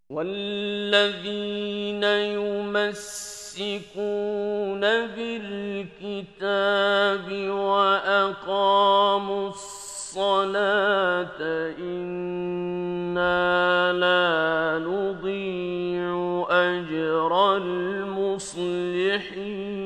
والذين يمسكون بالكتاب وأقاموا الصلاة إنا لا نضيع أجر المصلحين